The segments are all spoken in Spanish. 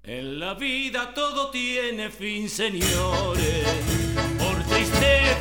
En la vida todo tiene fin, señores, por triste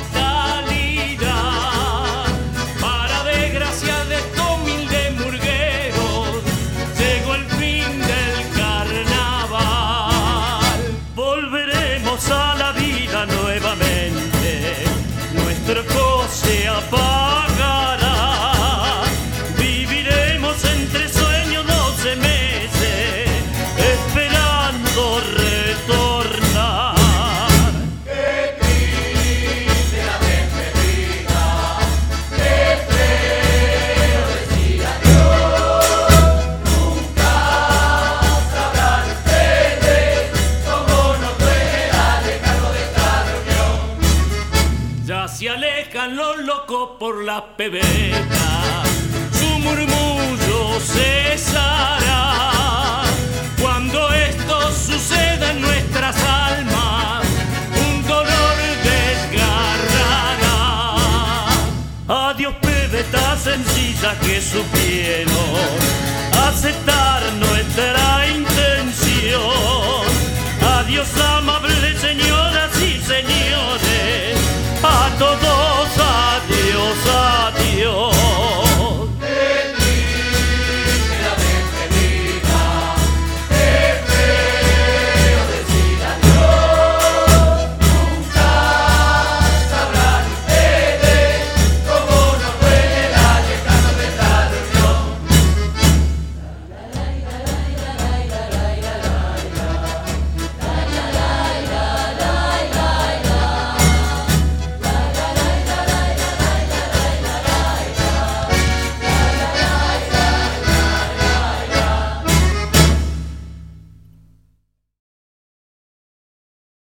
fatalidad. Para desgracia de estos humildes murgueros, llegó el fin del carnaval. Volveremos a la vida nuevamente, nuestro fuego se apagará. Viviremos entre sueños 12 meses, esperando retornar. Qué triste la despedida, qué feo decir adiós. Nunca sabrán ustedes cómo nos duele alejarnos de esta reunión. Ya se alejan los locos por las pebetas, su murmullo cesará. Cuando esto suceda en nuestras almas, un dolor desgarrará. Adiós, pebetas sencillas que supieron aceptar nuestra